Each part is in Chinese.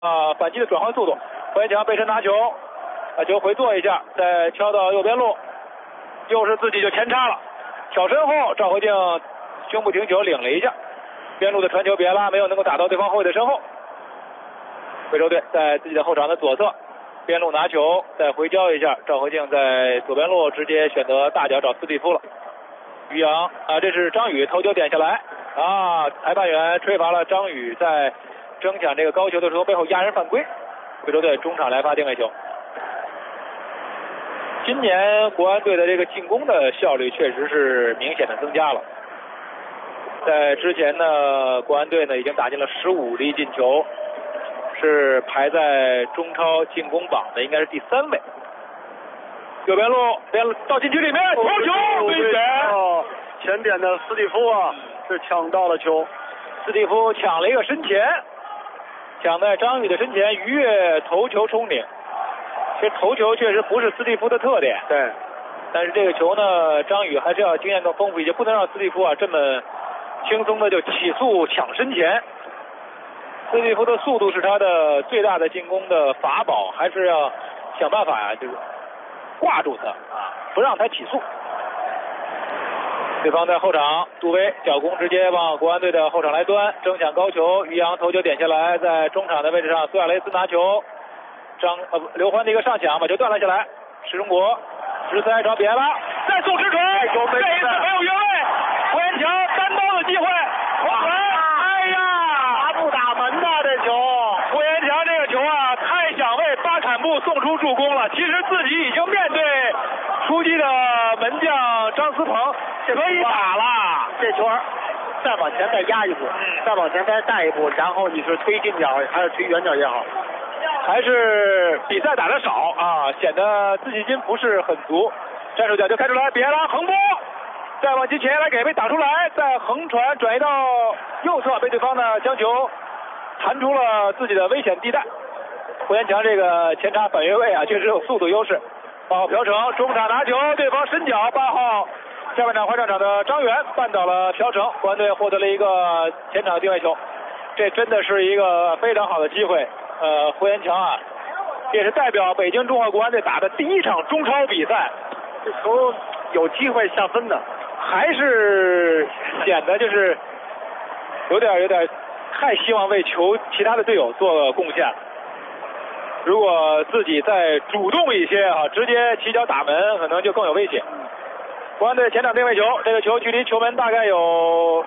反击的转换速度。胡延强背身拿球，把球回做一下，再敲到右边路，又是自己就前插了，挑身后赵慧静胸部停球领了一下，边路的传球别拉没有能够打到对方后卫的身后。贵州队在自己的后场的左侧，边路拿球再回交一下，赵慧静在左边路直接选择大脚找斯蒂夫了。于洋这是张宇头球点下来裁判员吹罚了张宇在争抢这个高球的时候背后压人犯规。贵州队中场来发定位球。今年国安队的这个进攻的效率确实是明显的增加了。在之前呢，国安队呢已经打进了15粒进球，是排在中超进攻榜的应该是第3位。右边路到禁区里面，头球危险！ 前点的斯蒂夫是抢到了球， 斯蒂夫抢了一个身前，抢在张宇的身前，鱼跃头球冲顶。这头球确实不是斯蒂夫的特点， 对。 但是这个球呢，张宇还是要经验更丰富一些，不能让斯蒂夫这么轻松的就起速抢身前。斯蒂夫的速度是他的最大的进攻的法宝，还是要想办法就是挂住他不让他起速。对方在后场，杜威脚攻直接往国安队的后场来钻，争抢高球，于洋头球点下来，在中场的位置上，苏亚雷斯拿球，刘欢的一个上抢把球断了下来，石中国直塞找比埃拉，再送直传，这一次没有越位，胡延强单刀的机会，黄门，哎呀， 打不打门呐这球？ 胡延强这个球太想为巴坎布送出助攻了，其实自己已经面对出击的门将张思鹏可以打了， 这球再往前再压一步，再往前再带一步，然后你是推近角还是推远角也好， 还是比赛打得少显得自信心不是很足。战术角就开出来，比埃拉横波，再往前来给被打出来，再横传转移到右侧，被对方呢将球弹出了自己的危险地带。胡延强这个前插反越位确实有速度优势。8号朴成中场拿球，对方伸脚，8号下半场换上场的张源绊倒了朴成，国安队获得了一个前场定位球，这真的是一个非常好的机会。胡延强也是代表北京中赫国安队打的第1场中超比赛， 这球有机会下分的， 还是显得就是有点太希望为其他的队友做贡献。如果自己再主动一些直接起脚打门，可能就更有威胁。国安队前场定位球，这个球距离球门大概得有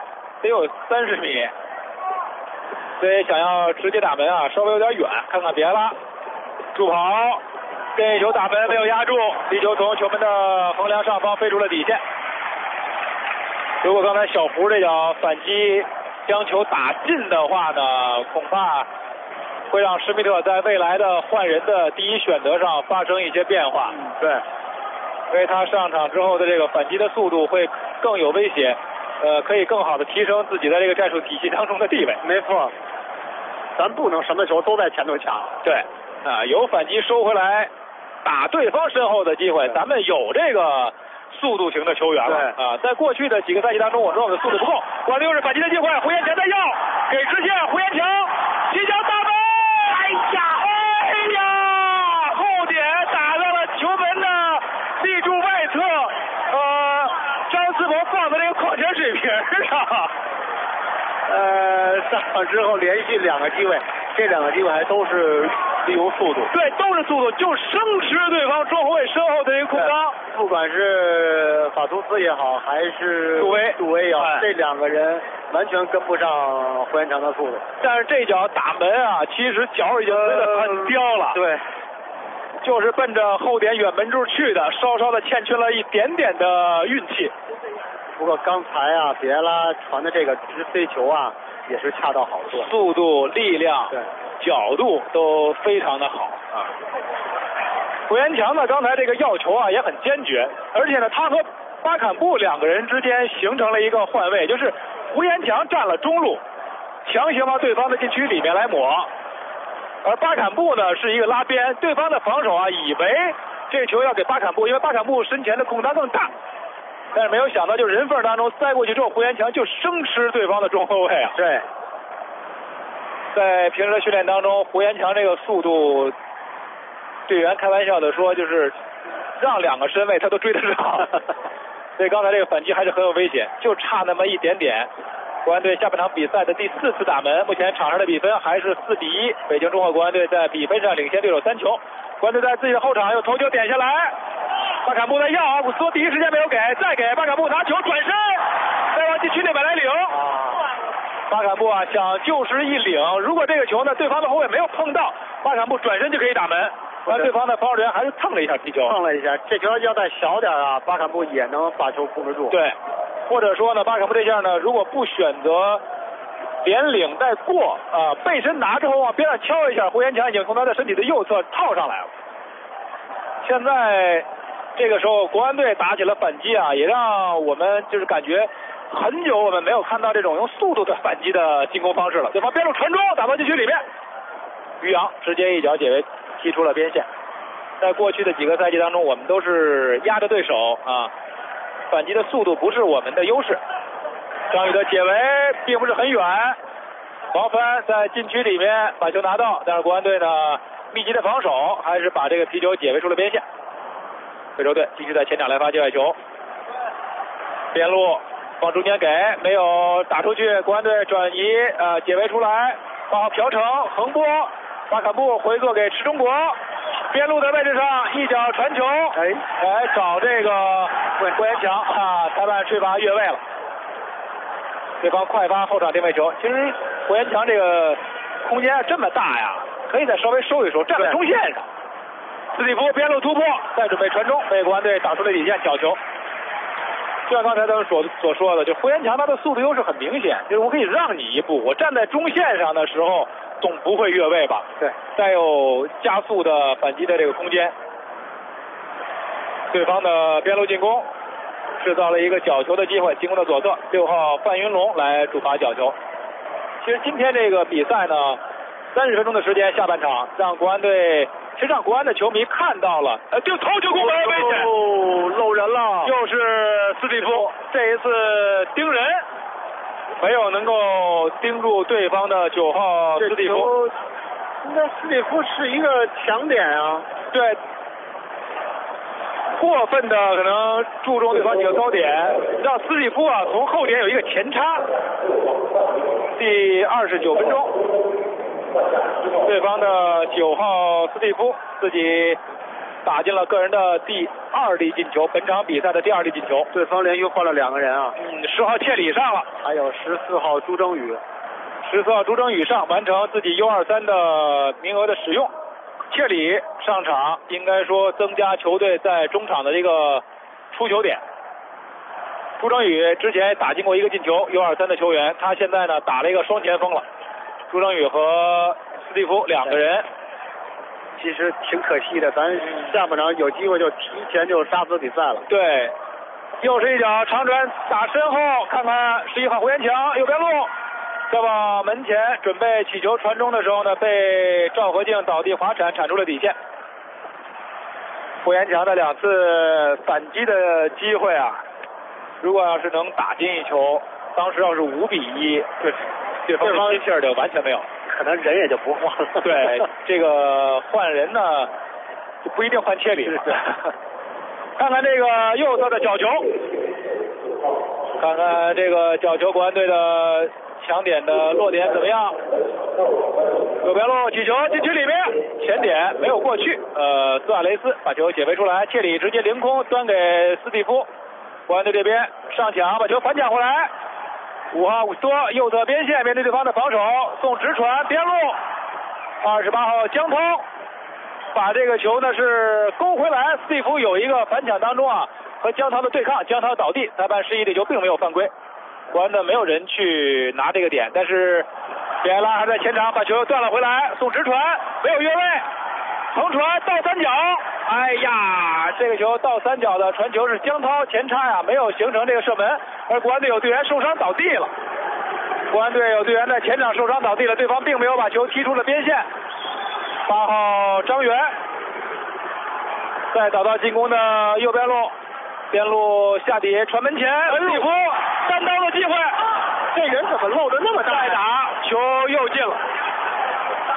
30米，所以想要直接打门稍微有点远。看看比埃拉助跑，这一球打门没有压住，地球从球门的横梁上方飞出了底线。如果刚才小胡这脚反击将球打进的话呢，恐怕会让施密特在未来的换人的第一选择上发生一些变化。 对， 因为他上场之后的这个反击的速度会更有威胁，可以更好的提升自己在这个战术体系当中的地位。 没错，咱不能什么球都在前头抢。 对，有反击收回来打对方身后的机会，咱们有这个速度型的球员了在过去的几个赛季当中，我说我们的速度不够，国安队又是反击的机会，胡延强在要给直线，胡延强起脚打门，哎呀，后点打在了球门的立柱外侧，张思鹏放在这个矿泉水瓶上。 上场之后连续2个机会，这2个机会还都是利用速度。 对，都是速度，就生吃对方中后卫身后的这个空当。 不管是法图斯也好，还是杜威也好，这2个人完全跟不上胡延强的速度。 但是这脚打门其实脚已经飞得很刁了。 对， 就是奔着后点远门柱去的，稍稍的欠缺了一点点的运气。 不过刚才比埃拉传的这个直飞球也是恰到好处， 速度、力量、 对角度都非常的好胡延强呢，刚才这个要球也很坚决，而且呢，他和巴坎布2个人之间形成了一个换位，就是胡延强占了中路，强行往对方的禁区里面来抹，而巴坎布呢是一个拉边，对方的防守以为这球要给巴坎布，因为巴坎布身前的空当更大，但是没有想到，就人缝当中塞过去之后，胡延强就生吃对方的中后卫对， 在平时的训练当中，胡延强这个速度，队员开玩笑的说，就是让2个身位他都追得上。所以刚才这个反击还是很有危险，就差那么一点点。国安队下半场比赛的第4次打门，目前场上的比分还是4-1，北京中赫国安队在比分上领先对手3球。国安队在自己的后场又头球点下来，巴坎布在要，阿古斯托第一时间没有给，再给巴坎布拿球转身，再往禁区内板来领。巴坎布啊，想就时一领，如果这个球呢，对方的后卫没有碰到，巴坎布转身就可以打门。但对方的防守人员还是蹭了一下皮球， 蹭了一下，这球要再小点啊，巴坎布也能把球控制住。 对，或者说呢，巴坎布这下呢，如果不选择连领带过背身拿之后往边上敲一下，胡延强已经从他的身体的右侧套上来了。现在这个时候，国安队打起了反击啊，也让我们就是感觉很久我们没有看到这种用速度的反击的进攻方式了。对方边路传中，打到禁区里面，于洋直接一脚解围踢出了边线。在过去的几个赛季当中，我们都是压着对手啊，反击的速度不是我们的优势。张宇的解围并不是很远，王帆在禁区里面把球拿到，但是国安队呢密集的防守，还是把这个皮球解围出了边线。非洲队继续在前场来发界外球，边路往中间给，没有打出去，国安队转移解围出来，把朴成横拨，巴坎布回做给池中国，边路的位置上一脚传球，来找这个胡延强啊，裁判吹罚越位了。对方快发后场定位球，其实胡延强这个空间这么大呀，可以再稍微收一收，站在中线上。斯蒂夫边路突破，再准备传中，被国安队打出了底线，角球。就像刚才咱们所说的，就胡延强他的速度优势很明显，就是我可以让你一步，我站在中线上的时候总不会越位吧？ 对， 再有加速的反击的这个空间。对方的边路进攻制造了一个角球的机会，进攻的左侧6号范云龙来主罚角球。其实今天这个比赛呢，30分钟的时间，下半场让国安队，其实让国安的球迷看到了，就头球攻门危险， 漏人了， 又是斯蒂夫，这一次盯人，没有能够盯住对方的9号斯蒂夫。 那斯蒂夫是一个强点啊， 对，过分的可能注重对方几个高点，让斯蒂夫啊从后点有一个前插。第29分钟，对方的9号斯蒂夫自己打进了个人的第2粒进球，本场比赛的第2粒进球。 对方连续换了2个人啊 ，10号切里上了， 还有14号朱征宇 ，14号朱征宇上，完成自己 U23 的名额的使用。切里上场，应该说增加球队在中场的这个出球点。朱征宇之前打进过一个进球 ，U23 的球员，他现在呢打了一个双前锋了。朱征宇和斯蒂夫2个人， 其实挺可惜的，咱下半场有机会就提前就杀死比赛了。 对，又是一脚长传打身后，看看11号胡延强右边路，在往门前准备起球传中的时候呢，被赵和敬倒地滑铲铲出了底线。胡延强的2次反击的机会啊，如果要是能打进一球，当时要是5-1，对方心气儿就完全没有， 可能人也就不换了。 对，这个换人呢，就不一定换切里了。看看这个右侧的角球，看看这个角球，国安队的强点的落点怎么样？右边路起球禁区里面，前点没有过去，斯瓦雷斯把球解围出来，切里直接凌空端给斯蒂夫，国安队这边上抢把球反抢回来。5号伍斯多右侧边线面对对方的防守，送直传边路，28号江涛把这个球呢是勾回来，斯蒂夫有一个反抢当中啊和江涛的对抗，江涛倒地，裁判示意这球并没有犯规，国安的没有人去拿这个点，但是比埃拉还在前场把球断了回来，送直传没有越位，横传倒三角，哎呀，这个球倒三角的传球是江涛前插呀，没有形成这个射门，而国安队有队员受伤倒地了，国安队有队员在前场受伤倒地了，对方并没有把球踢出了边线。8号张元再找到进攻的右边路，边路下底传门前，斯蒂夫单刀的机会， 这人怎么漏得那么大？ 再打球又进了，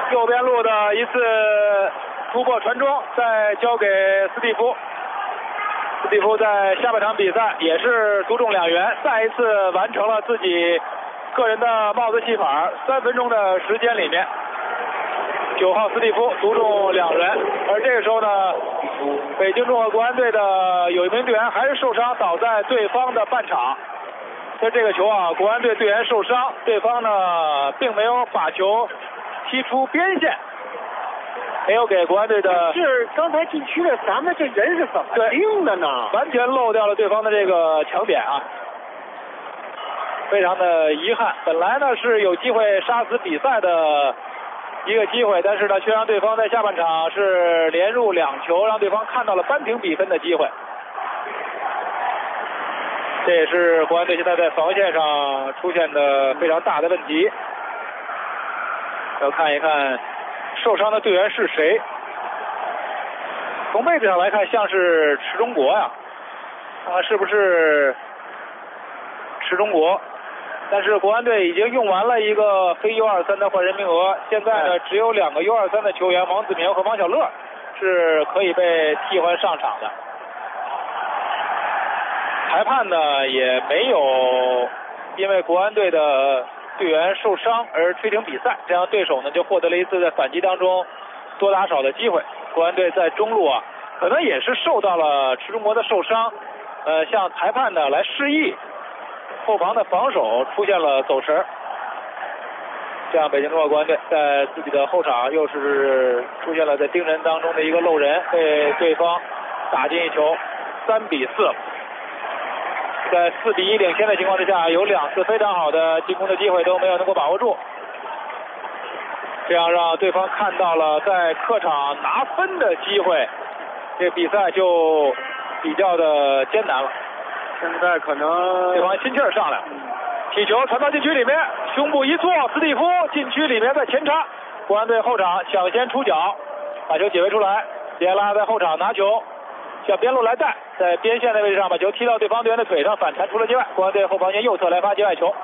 右边路的一次突破传中，再交给斯蒂夫。斯蒂夫在下半场比赛也是独中2元，再一次完成了自己个人的帽子戏法，3分钟的时间里面，9号斯蒂夫独中2人。而这个时候呢，北京中赫国安队的有一名队员还是受伤，倒在对方的半场。在这个球啊，国安队队员受伤，对方呢并没有把球踢出边线，没有给国安队的。 是刚才禁区的，咱们这人是怎么定的呢？ 完全漏掉了对方的这个强点啊，非常的遗憾。本来呢是有机会杀死比赛的一个机会，但是呢却让对方在下半场是连入2球，让对方看到了扳平比分的机会。这也是国安队现在在防线上出现的非常大的问题。要看一看受伤的队员是谁。从位置上来看，像是池中国呀，看看是不是池中国。但是国安队已经用完了一个非 U23 的换人名额，现在呢只有2个 U23 的球员王子明和王小乐是可以被替换上场的。裁判呢也没有因为国安队的队员受伤而吹停比赛，这样对手呢就获得了一次在反击当中多打少的机会。国安队在中路啊，可能也是受到了池中国的受伤，向裁判呢来示意，后防的防守出现了走神，这样北京中赫国安队在自己的后场又是出现了在盯人当中的一个漏人，被对方打进一球，3比4。在4比1领先的情况之下，有2次非常好的进攻的机会都没有能够把握住，这样让对方看到了在客场拿分的机会，这比赛就比较的艰难了。 现在可能对方心气儿上来，起球传到禁区里面，胸部一错，斯蒂夫禁区里面在前插，国安队后场抢先出脚，把球解围出来，别拉在后场拿球，向边路来带，在边线的位置上把球踢到对方队员的腿上，反弹出了界外。国安队后防线右侧来发界外球。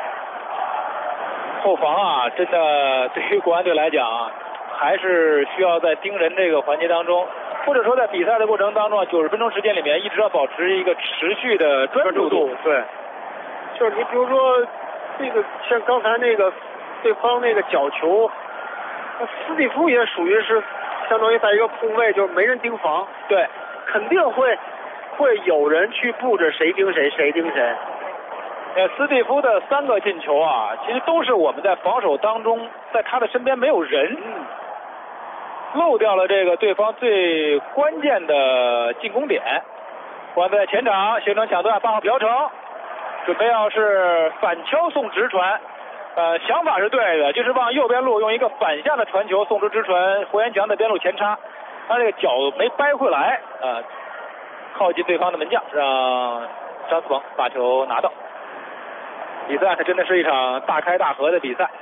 后防啊，真的对于国安队来讲，还是需要在盯人这个环节当中，或者说在比赛的过程当中，90分钟时间里面一直要保持一个持续的专注度。 对，就是你比如说这个像刚才那个对方那个角球，斯蒂夫也属于是相当于在一个空位，就是没人盯防。 对， 肯定会有人去布置谁盯谁，谁盯谁。 斯蒂夫的3个进球啊，其实都是我们在防守当中，在他的身边没有人，漏掉了这个对方最关键的进攻点。国安在前场形成抢断，8号朴成准备要是反敲送直传，想法是对的，就是往右边路用一个反向的传球送出直传，胡延强在边路前插，他这个脚没掰回来，靠近对方的门将，让张思鹏把球拿到。比赛真的是一场大开大合的比赛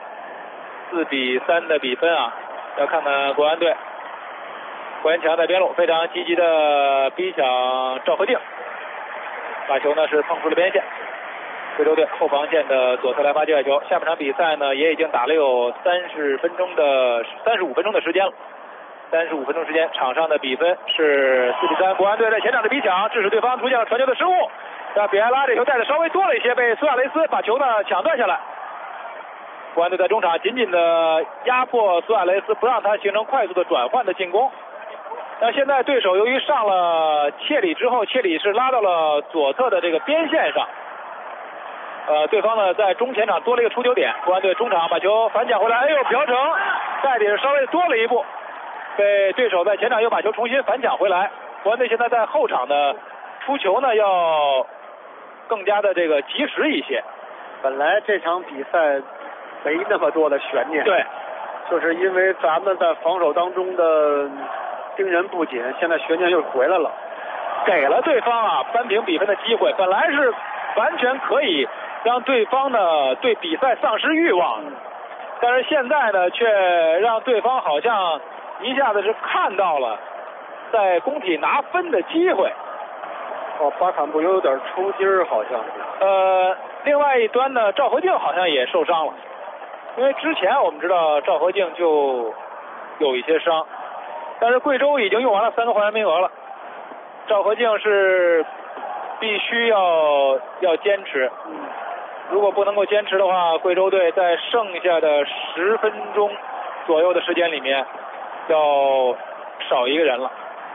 ，4比3的比分啊，要看看国安队。胡延强在边路非常积极的逼抢赵和定，把球呢是碰出了边线。贵州队后防线的左侧来发界外球。下半场比赛呢也已经打了有35分钟的时间了。35分钟时间，场上的比分是4比3。国安队在前场的逼抢，致使对方出现了传球的失误，让比埃拉这球带的稍微多了一些，被苏亚雷斯把球呢抢断下来。国安队在中场紧紧的压迫苏亚雷斯，不让他形成快速的转换的进攻。那现在对手由于上了切里之后，切里是拉到了左侧的这个边线上，对方呢在中前场多了一个出球点，国安队中场把球反抢回来，哎呦，朴成带点稍微多了一步，被对手在前场又把球重新反抢回来。国安队现在在后场的出球呢要更加的这个及时一些。 本来这场比赛没那么多的悬念， 对， 就是因为咱们在防守当中的盯人不紧，现在悬念又回来了， 给了对方啊扳平比分的机会，本来是完全可以让对方呢对比赛丧失欲望，但是现在呢却让对方好像一下子是看到了在工体拿分的机会。 巴坎布有点抽筋儿，好像另外一端呢赵和定好像也受伤了， 因为之前我们知道赵和敬就有一些伤，但是贵州已经用完了3个换人名额了，赵和敬是必须要坚持。如果不能够坚持的话，贵州队在剩下的10分钟左右的时间里面要少一个人了。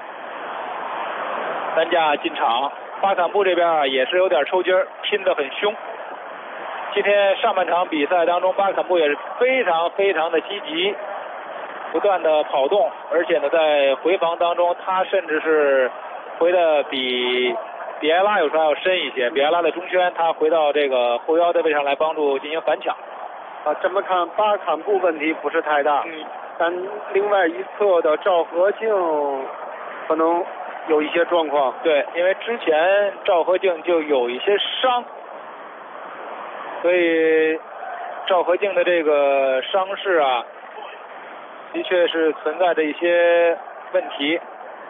担架进场，巴坎布这边也是有点抽筋儿，拼得很凶。今天上半场比赛当中，巴坎布也是非常的积极，不断的跑动，而且呢在回防当中，他甚至是回的比埃拉有时候要深一些。比埃拉的中圈，他回到这个后腰的位上来帮助进行反抢。 这么看巴坎布问题不是太大，但另外一侧的赵和敬可能有一些状况。 对，因为之前赵和敬就有一些伤，所以赵和敬的这个伤势啊，的确是存在着一些问题。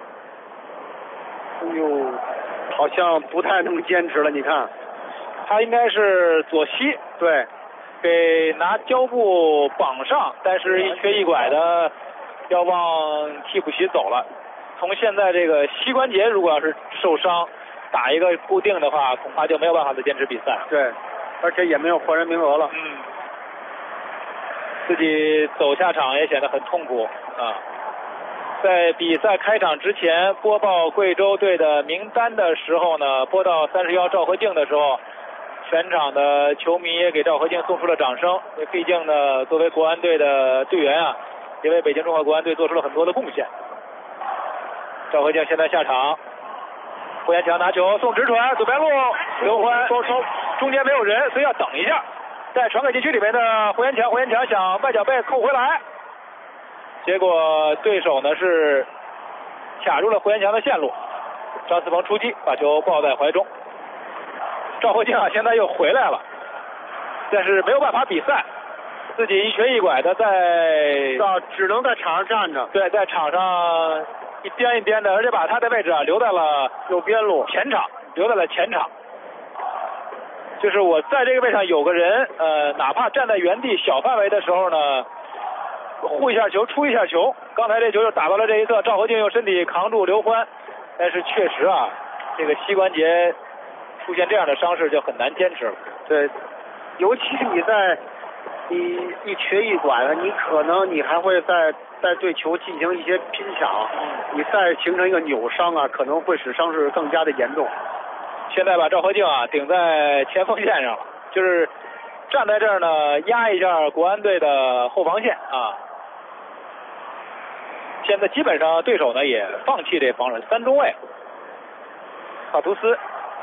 哎呦，好像不太能坚持了。你看， 他应该是左膝， 对， 给拿胶布绑上，但是一瘸一拐的要往替补席走了。从现在这个膝关节如果要是受伤，打一个固定的话，恐怕就没有办法再坚持比赛。 对，而且也没有换人名额了。 自己走下场也显得很痛苦啊。在比赛开场之前播报贵州队的名单的时候呢，播到31赵和敬的时候，全场的球迷也给赵和敬送出了掌声。毕竟呢，作为国安队的队员啊，也为北京中赫国安队做出了很多的贡献。赵和敬现在下场，胡延强拿球送直传，左边路刘欢双抽，中间没有人，所以要等一下。再传给禁区里面的胡延强想外脚背扣回来，结果对手呢是卡住了胡延强的线路，张思鹏出击，把球抱在怀中。赵和敬啊，现在又回来了，但是没有办法比赛，自己一瘸一拐的只能在场上站着。 对，在场上一颠一颠的，而且把他的位置啊留在了右边路前场，留在了前场。就是我在这个位上有个人，哪怕站在原地小范围的时候呢，护一下球，出一下球。刚才这球就打到了这一侧，赵和敬用身体扛住刘欢，但是确实啊，这个膝关节出现这样的伤势就很难坚持了。 对，尤其你一瘸一拐的，你可能你还会再对球进行一些拼抢，你再形成一个扭伤啊，可能会使伤势更加的严重。 现在把赵和敬啊顶在前锋线上了，就是站在这儿呢，压一下国安队的后防线啊。现在基本上对手呢也放弃这防守，3中卫，法图斯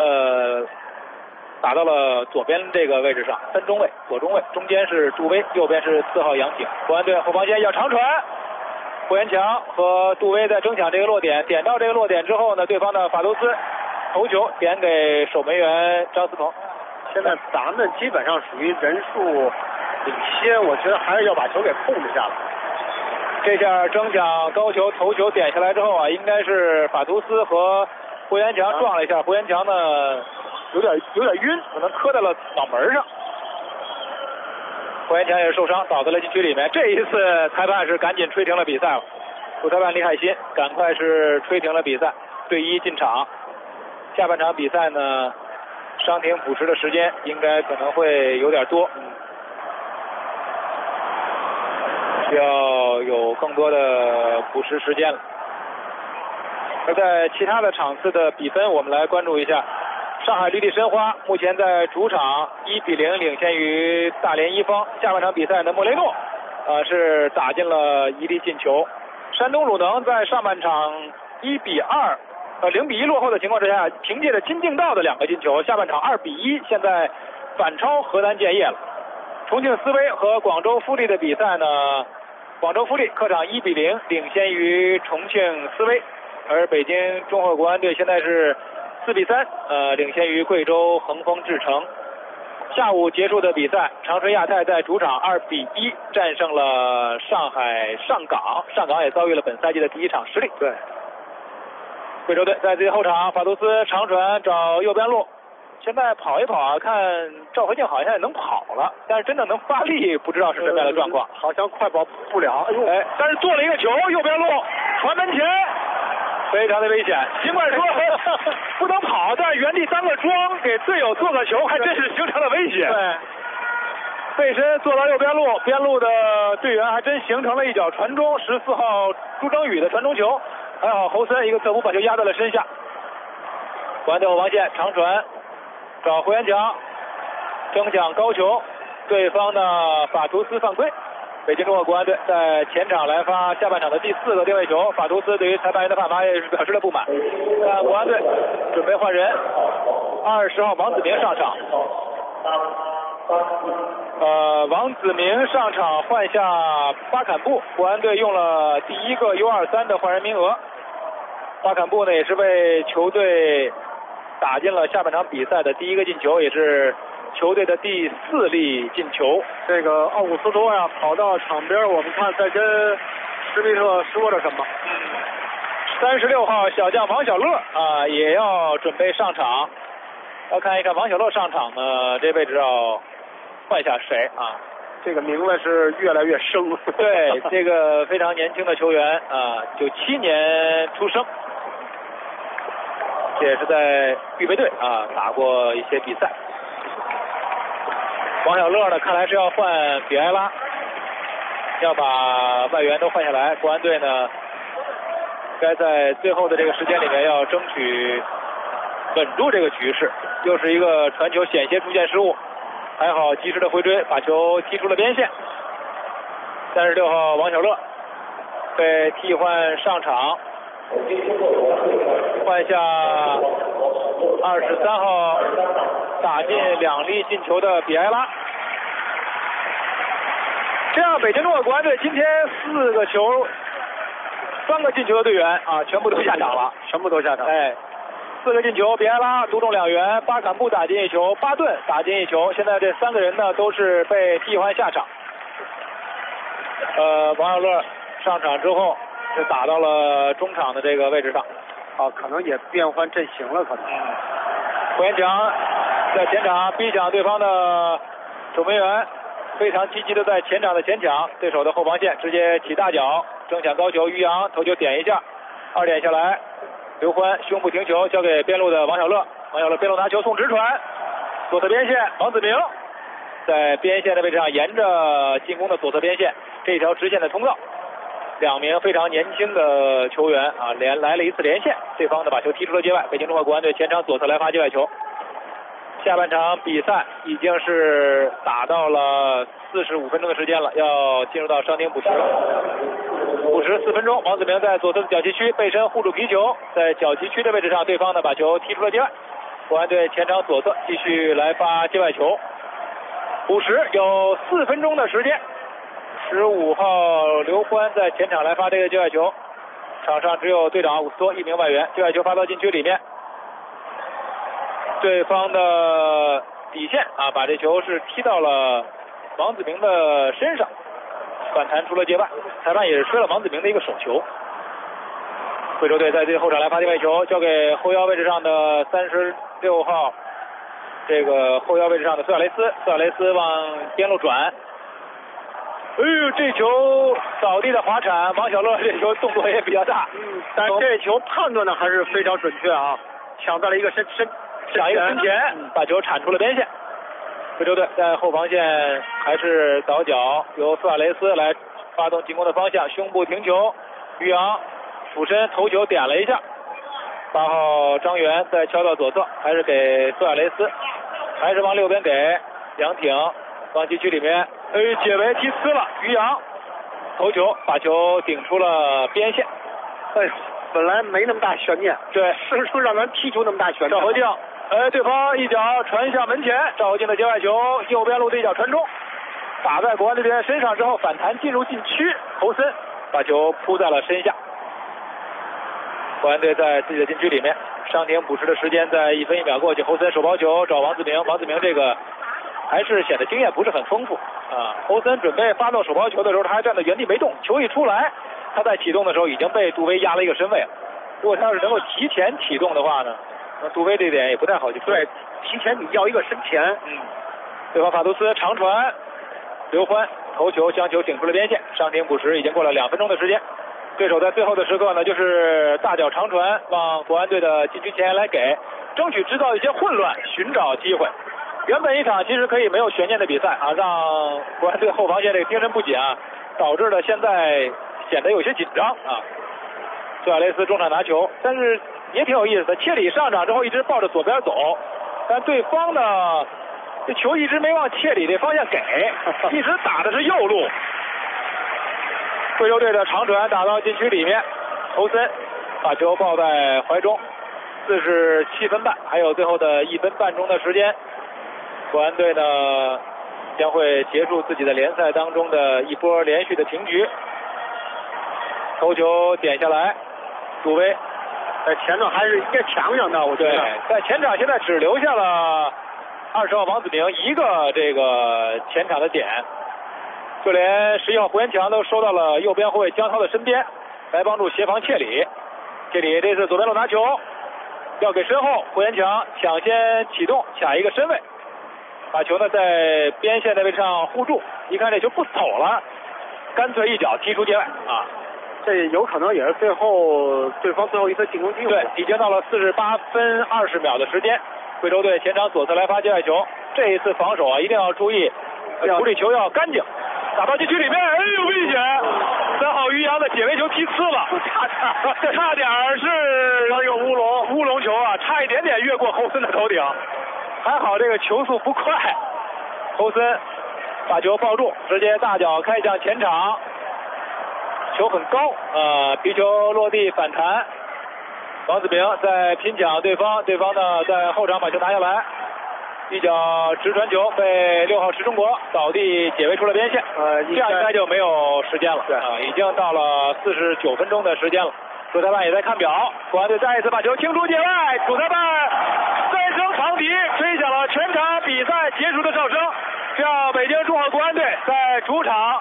打到了左边这个位置上，3中卫，左中卫，中间是杜威，右边是4号杨景。国安队后防线要长传，胡延强和杜威在争抢这个落点，点到这个落点之后呢，对方的法图斯头球点给守门员张思鹏。 现在咱们基本上属于人数领先，我觉得还是要把球给控制下来。 这下争抢高球头球点下来之后啊，应该是法图斯和胡延强撞了一下，胡延强呢有点晕，可能磕在了脑门上。胡延强也是受伤，倒在了禁区里面。这一次裁判是赶紧吹停了比赛了，主裁判李海鑫赶快是吹停了比赛，队医进场。下半场比赛呢，伤停补时的时间应该可能会有点多，需要有更多的补时时间了。而在其他的场次的比分，我们来关注一下。上海绿地申花目前在主场1-0领先于大连一方。下半场比赛呢，莫雷诺是打进了一粒进球。山东鲁能在上半场0-1落后的情况之下，凭借着金敬道的2个进球，下半场2-1，现在反超河南建业了。重庆斯威和广州富力的比赛呢，广州富力客场1-0领先于重庆斯威，而北京中赫国安队现在是4-3，领先于贵州恒丰智诚。下午结束的比赛，长春亚泰在主场2-1战胜了上海上港，上港也遭遇了本赛季的第1场失利。 对， 贵州队在自己后场，法图斯长传找右边路， 现在跑一跑啊，看赵和静好像也能跑了，但是真的能发力，不知道是什么样的状况， 好像快跑不了。 哎，但是做了一个球，右边路传门前，非常的危险。尽管说不能跑，但是原地当个桩，给队友做个球，还真是形成了威胁。 对， 背身做到右边路，边路的队员还真形成了一脚传中，14号朱征宇的传中球，还好侯森一个侧扑把球压在了身下。国安队后防线长传找胡元强，争抢高球，对方的法图斯犯规。北京中国国安队在前场来发下半场的第4个定位球，法图斯对于裁判员的判罚也是表示了不满。但国安队准备换人，20号王子明上场。王子明上场换下巴坎布，国安队用了第1个 U23 的换人名额。巴坎布呢也是为球队打进了下半场比赛的第1个进球，也是球队的第4粒进球。 这个奥古斯托呀，跑到场边，我们看在跟施密特说着什么。 36号小将王小乐啊，也要准备上场。要看一看王小乐上场呢，这位置要换下谁啊？ 这个名字是越来越生。 对，这个非常年轻的球员啊，97年出生，这也是在预备队啊打过一些比赛。王小乐呢，看来是要换比埃拉，要把外援都换下来。国安队呢，该在最后的这个时间里面要争取稳住这个局势。又是一个传球险些出现失误，还好及时的回追，把球踢出了边线。36号王小乐被替换上场，换下23号打进2粒进球的比埃拉。这样，北京中国国安队今天4个球3个进球的队员啊，全部都下场了， 全部都下场。 哎，4个进球，比埃拉独中2元，巴坎布打进1球，巴顿打进1球。现在这3个人呢都是被替换下场。王小乐上场之后就打到了中场的这个位置上。 可能也变换阵型了，可能。 胡元强在前场逼抢对方的守门员，非常积极的在前场的前抢对手的后防线，直接起大脚争抢高球，于洋头球点一下，2点下来。刘欢胸部停球，交给边路的王小乐，王小乐边路拿球送直传，左侧边线王子明在边线的位置上，沿着进攻的左侧边线这条直线的通道，2名非常年轻的球员啊，来了一次连线，对方呢把球踢出了界外。北京中国国安队前场左侧来发界外球。下半场比赛已经是打到了45分钟的时间了，要进入到伤停补时了。补时4分钟，王子明在左侧的角旗区背身护住皮球，在角旗区的位置上，对方呢把球踢出了界外。国安队前场左侧继续来发界外球。补时有4分钟的时间。15号刘欢在前场来发这个界外球，场上只有队长伍斯托1名外援，界外球发到禁区里面，对方的底线啊，把这球是踢到了王子明的身上，反弹出了界外，裁判也是吹了王子明的一个手球。贵州队在最后场来发界外球，交给后腰位置上的36号，这个后腰位置上的苏亚雷斯，苏亚雷斯往边路转。哎呦，这球扫地的滑铲，王小乐这球动作也比较大， 但这球判断的还是非常准确啊，抢在了一个身前， 把球铲出了边线。贵州队在后防线还是倒脚，由苏亚雷斯来发动进攻的方向，胸部停球，于洋俯身头球点了一下。8号张元再敲到左侧，还是给苏亚雷斯，还是往右边给杨挺，往禁区里面，解围踢呲了，于洋头球把球顶出了边线。 哎呦，本来没那么大悬念， 对， 生生让人踢出那么大悬念。 赵和静，对方一脚传向门前，赵和静的界外球，右边路的一脚传中，打在国安队员身上之后反弹进入禁区，侯森把球扑在了身下。国安队在自己的禁区里面，伤停补时的时间在1分1秒过去，侯森手抛球找王子明，王子明这个还是显得经验不是很丰富啊。侯森准备发动手抛球的时候，他还站在原地没动，球一出来，他在启动的时候已经被杜威压了一个身位了。如果他要是能够提前启动的话呢， 杜威这点也不太好去对，提前你要一个身前。 对方法图斯长传，刘欢头球将球顶出了边线，伤停补时，已经过了2分钟的时间。对手在最后的时刻呢，就是大脚长传往国安队的禁区前沿来给，争取制造一些混乱，寻找机会。原本一场其实可以没有悬念的比赛啊，让国安队后防线这个精神不紧啊，导致了现在显得有些紧张啊。苏亚雷斯中场拿球，但是也挺有意思的，切里上场之后一直抱着左边走，但对方呢，这球一直没往切里这方向给，一直打的是右路。贵州队的长传打到禁区里面，侯森把球抱在怀中。47分半，还有最后的1分半钟的时间，国安队呢将会结束自己的联赛当中的一波连续的平局。头球点下来，杜威在前头还是应该强上的，我觉得。 在前场现在只留下了20号王子明一个这个前场的点，就连11号胡延强都收到了右边后卫江涛的身边，来帮助协防切里。切里这次左边路拿球，要给身后，胡延强抢先启动，卡一个身位，把球呢在边线的位置上护住。一看这球不走了，干脆一脚踢出界外啊！ 这有可能也是对方最后一次进攻机会。 对，已经到了48分20秒的时间，贵州队前场左侧来发界外球，这一次防守啊一定要注意，处理球要干净。打到禁区里面，哎呦危险！3号于洋的解围球踢呲了，差点是一个乌龙球啊，差一点点越过侯森的头顶，还好这个球速不快，侯森把球抱住，直接大脚开向前场，球很高，皮球落地反弹，王子明在拼抢对方呢在后场把球拿下来。一脚直传球被6号池中国倒地解围出了边线，这样应该就没有时间了。对已经到了49分钟的时间了。主裁判也在看表，国安队再一次把球清出界外，主裁判3声长笛吹响了全场比赛结束的哨声，这样北京中赫国安队在主场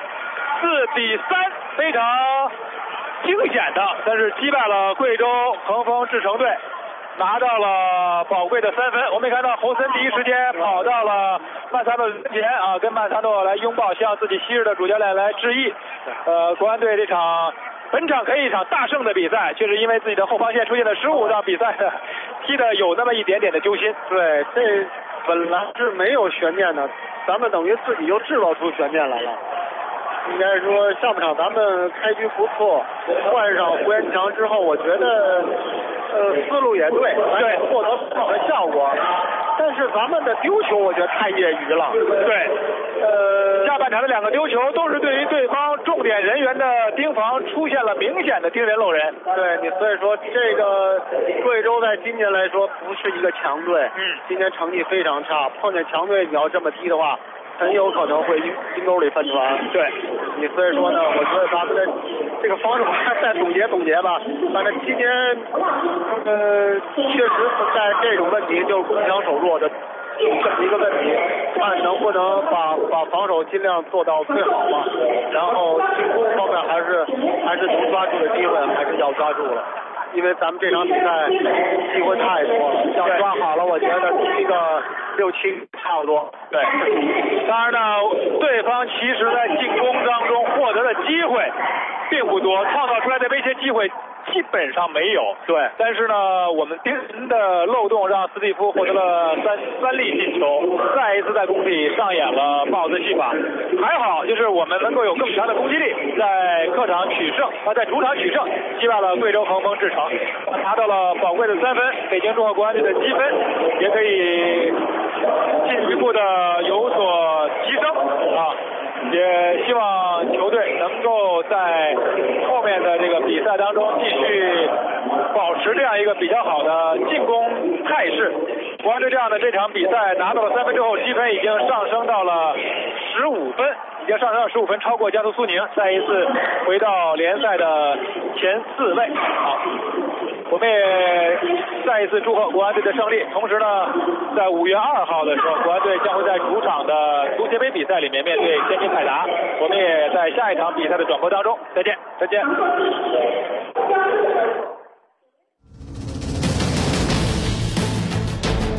4-3非常惊险的，但是击败了贵州恒丰智诚队。拿到了宝贵的3分，我们也看到侯森第一时间跑到了曼萨诺跟前啊，跟曼萨诺来拥抱，向自己昔日的主教练来致意。国安队本场可以一场大胜的比赛，却是因为自己的后防线出现了失误，让比赛踢得有那么一点点的揪心。 对，这本来是没有悬念的，咱们等于自己又制造出悬念来了。应该说上半场咱们开局不错，换上胡延强之后，我觉得思路也对，获得不好的效果。但是咱们的丢球我觉得太业余了。 对，下半场的2个丢球都是对于对方重点人员的盯防出现了明显的盯人漏人。 对，所以说这个贵州在今年来说不是一个强队，今年成绩非常差，碰见强队你要这么踢的话，很有可能会阴沟里翻船。 对， 所以说呢，我觉得咱们的这个防守再总结吧。反正今年确实存在这种问题，就是攻强守弱的这么一个问题，看能不能把防守尽量做到最好吧。然后进攻方面还是能抓住的机会还是要抓住了。因为咱们这场比赛机会太多了，要抓好了，我觉得踢个6、7差不多。 对，当然呢，对方其实在进攻当中获得的机会并不多，创造出来的威胁机会基本上没有。 对， 但是呢，我们盯人的漏洞让斯蒂夫获得了三粒进球，再一次在工体上演了帽子戏法。还好，就是我们能够有更强的攻击力，在客场取胜，在主场取胜，击败了贵州恒丰智诚，拿到了宝贵的3分。北京中赫国安队的积分也可以进一步的有所提升啊。也希望球队能够在后面的这个比赛当中继续保持这样一个比较好的进攻态势。国安队这样的这场比赛拿到了3分之后，积分已经上升到了15分，已经上升到15分，超过江苏苏宁，再一次回到联赛的前4位。好，我们也再一次祝贺国安队的胜利。同时呢，在5月2号的时候，国安队将会在主场的足协杯比赛里面面对天津泰达。我们也在下一场比赛的转播当中再见。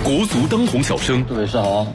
国足当红小生。 各位是好。